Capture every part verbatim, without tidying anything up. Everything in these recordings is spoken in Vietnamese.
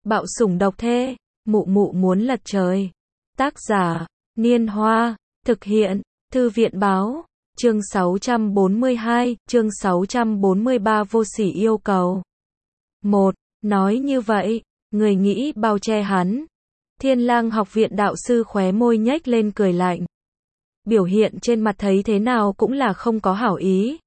Bạo sủng độc thê, mụ mụ muốn lật trời. Tác giả, Niên Hoa, thực hiện, Thư viện báo, chương sáu trăm bốn mươi hai, chương sáu trăm bốn mươi ba vô sỉ yêu cầu. một. Nói như vậy, người nghĩ bao che hắn. Thiên Lang học viện đạo sư khóe môi nhếch lên cười lạnh. Biểu hiện trên mặt thấy thế nào cũng là không có hảo ý.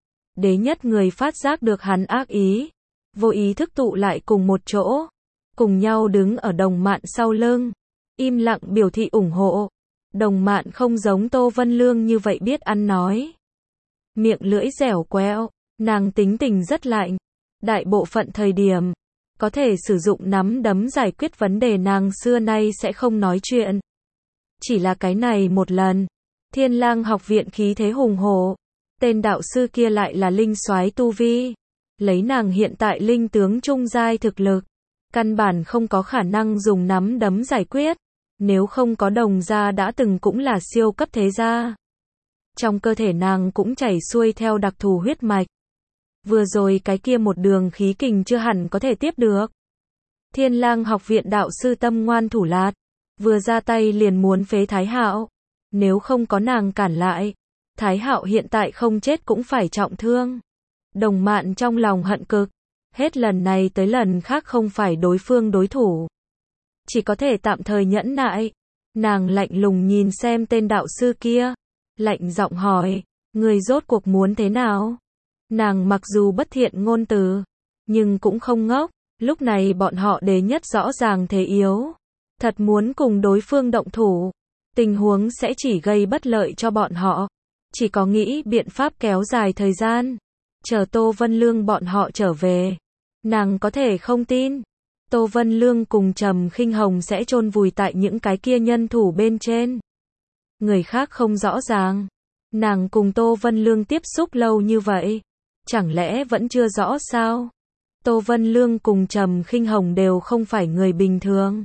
Đế nhất người phát giác được hắn ác ý, vô ý thức tụ lại cùng một chỗ, cùng nhau đứng ở Đồng Mạn sau lưng, im lặng biểu thị ủng hộ. Đồng Mạn không giống Tô Vân Lương như vậy biết ăn nói, miệng lưỡi dẻo quẹo, nàng tính tình rất lạnh, đại bộ phận thời điểm có thể sử dụng nắm đấm giải quyết vấn đề nàng xưa nay sẽ không nói chuyện. Chỉ là cái này một lần, Thiên Lang học viện khí thế hùng hổ, tên đạo sư kia lại là linh soái tu vi, lấy nàng hiện tại linh tướng trung giai thực lực, căn bản không có khả năng dùng nắm đấm giải quyết, nếu không có Đồng gia đã từng cũng là siêu cấp thế gia. Trong cơ thể nàng cũng chảy xuôi theo đặc thù huyết mạch. Vừa rồi cái kia một đường khí kình chưa hẳn có thể tiếp được. Thiên Lang học viện đạo sư tâm ngoan thủ lạt, vừa ra tay liền muốn phế Thái Hạo, nếu không có nàng cản lại, Thái Hạo hiện tại không chết cũng phải trọng thương. Đồng Mạn trong lòng hận cực, hết lần này tới lần khác không phải đối phương đối thủ, chỉ có thể tạm thời nhẫn nại. Nàng lạnh lùng nhìn xem tên đạo sư kia, lạnh giọng hỏi, người rốt cuộc muốn thế nào? Nàng mặc dù bất thiện ngôn từ, nhưng cũng không ngốc, lúc này bọn họ đế nhất rõ ràng thế yếu, thật muốn cùng đối phương động thủ, tình huống sẽ chỉ gây bất lợi cho bọn họ, chỉ có nghĩ biện pháp kéo dài thời gian, chờ Tô Vân Lương bọn họ trở về. Nàng có thể không tin, Tô Vân Lương cùng Trầm Khinh Hồng sẽ chôn vùi tại những cái kia nhân thủ bên trên. Người khác không rõ ràng, nàng cùng Tô Vân Lương tiếp xúc lâu như vậy, chẳng lẽ vẫn chưa rõ sao? Tô Vân Lương cùng Trầm Khinh Hồng đều không phải người bình thường.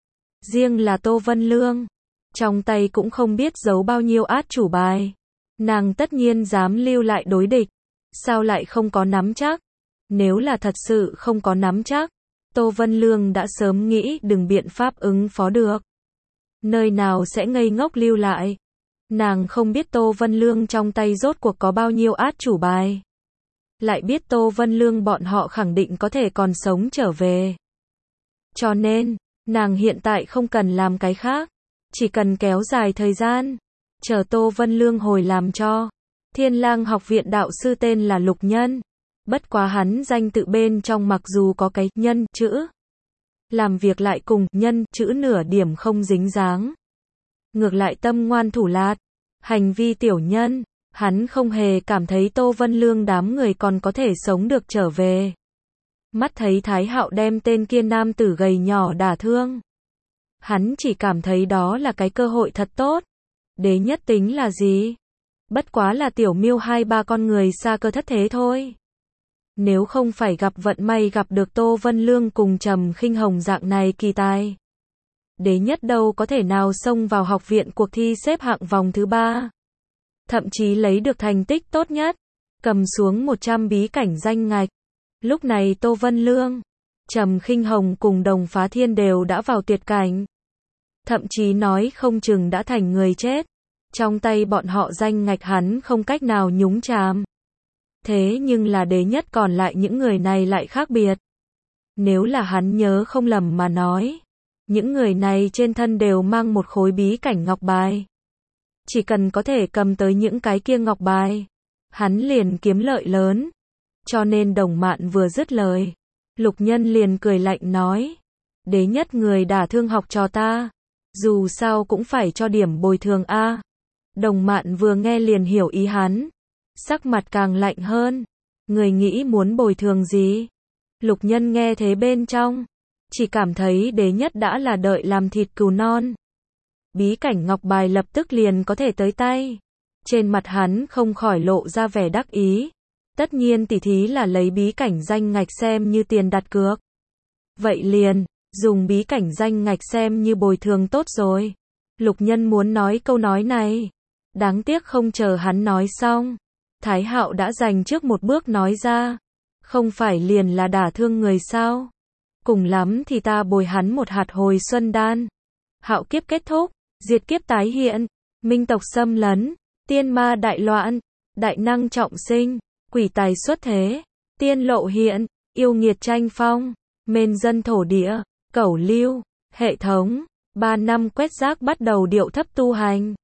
Riêng là Tô Vân Lương, trong tay cũng không biết giấu bao nhiêu át chủ bài. Nàng tất nhiên dám lưu lại đối địch, sao lại không có nắm chắc? Nếu là thật sự không có nắm chắc, Tô Vân Lương đã sớm nghĩ đừng biện pháp ứng phó được. Nơi nào sẽ ngây ngốc lưu lại? Nàng không biết Tô Vân Lương trong tay rốt cuộc có bao nhiêu át chủ bài. Lại biết Tô Vân Lương bọn họ khẳng định có thể còn sống trở về. Cho nên, nàng hiện tại không cần làm cái khác, chỉ cần kéo dài thời gian, chờ Tô Vân Lương hồi làm cho. Thiên Lang học viện đạo sư tên là Lục Nhân, bất quá hắn danh tự bên trong mặc dù có cái nhân chữ, làm việc lại cùng nhân chữ nửa điểm không dính dáng. Ngược lại tâm ngoan thủ lạt, hành vi tiểu nhân, hắn không hề cảm thấy Tô Vân Lương đám người còn có thể sống được trở về. Mắt thấy Thái Hạo đem tên kia nam tử gầy nhỏ đả thương, hắn chỉ cảm thấy đó là cái cơ hội thật tốt. Đế nhất tính là gì? Bất quá là tiểu miêu hai ba con người xa cơ thất thế thôi. Nếu không phải gặp vận may gặp được Tô Vân Lương cùng Trầm Khinh Hồng dạng này kỳ tài, đế nhất đâu có thể nào xông vào học viện cuộc thi xếp hạng vòng thứ ba. Thậm chí lấy được thành tích tốt nhất, cầm xuống một trăm bí cảnh danh ngạch. Lúc này Tô Vân Lương, Trầm Khinh Hồng cùng Đồng Phá Thiên đều đã vào tuyệt cảnh. Thậm chí nói không chừng đã thành người chết. Trong tay bọn họ danh ngạch hắn không cách nào nhúng chàm. Thế nhưng là đế nhất còn lại những người này lại khác biệt. Nếu là hắn nhớ không lầm mà nói, những người này trên thân đều mang một khối bí cảnh ngọc bài. Chỉ cần có thể cầm tới những cái kia ngọc bài, hắn liền kiếm lợi lớn. Cho nên Đồng Mạn vừa dứt lời, Lục Nhân liền cười lạnh nói, đế nhất người đả thương học trò ta, dù sao cũng phải cho điểm bồi thường a. Đồng Mạn vừa nghe liền hiểu ý hắn, sắc mặt càng lạnh hơn, người nghĩ muốn bồi thường gì? Lục Nhân nghe thế bên trong, chỉ cảm thấy đế nhất đã là đợi làm thịt cừu non. Bí cảnh ngọc bài lập tức liền có thể tới tay. Trên mặt hắn không khỏi lộ ra vẻ đắc ý. Tất nhiên tỉ thí là lấy bí cảnh danh ngạch xem như tiền đặt cược. Vậy liền, dùng bí cảnh danh ngạch xem như bồi thường tốt rồi. Lục Nhân muốn nói câu nói này. Đáng tiếc không chờ hắn nói xong. Thái Hạo đã giành trước một bước nói ra. Không phải liền là đả thương người sao? cùng lắm thì ta bồi hắn một hạt hồi xuân đan. Hạo kiếp kết thúc, diệt kiếp tái hiện, minh tộc xâm lấn, tiên ma đại loạn, đại năng trọng sinh, quỷ tài xuất thế, tiên lộ hiện, yêu nghiệt tranh phong, mền dân thổ địa, cẩu lưu, hệ thống, ba năm quét rác bắt đầu điệu thấp tu hành.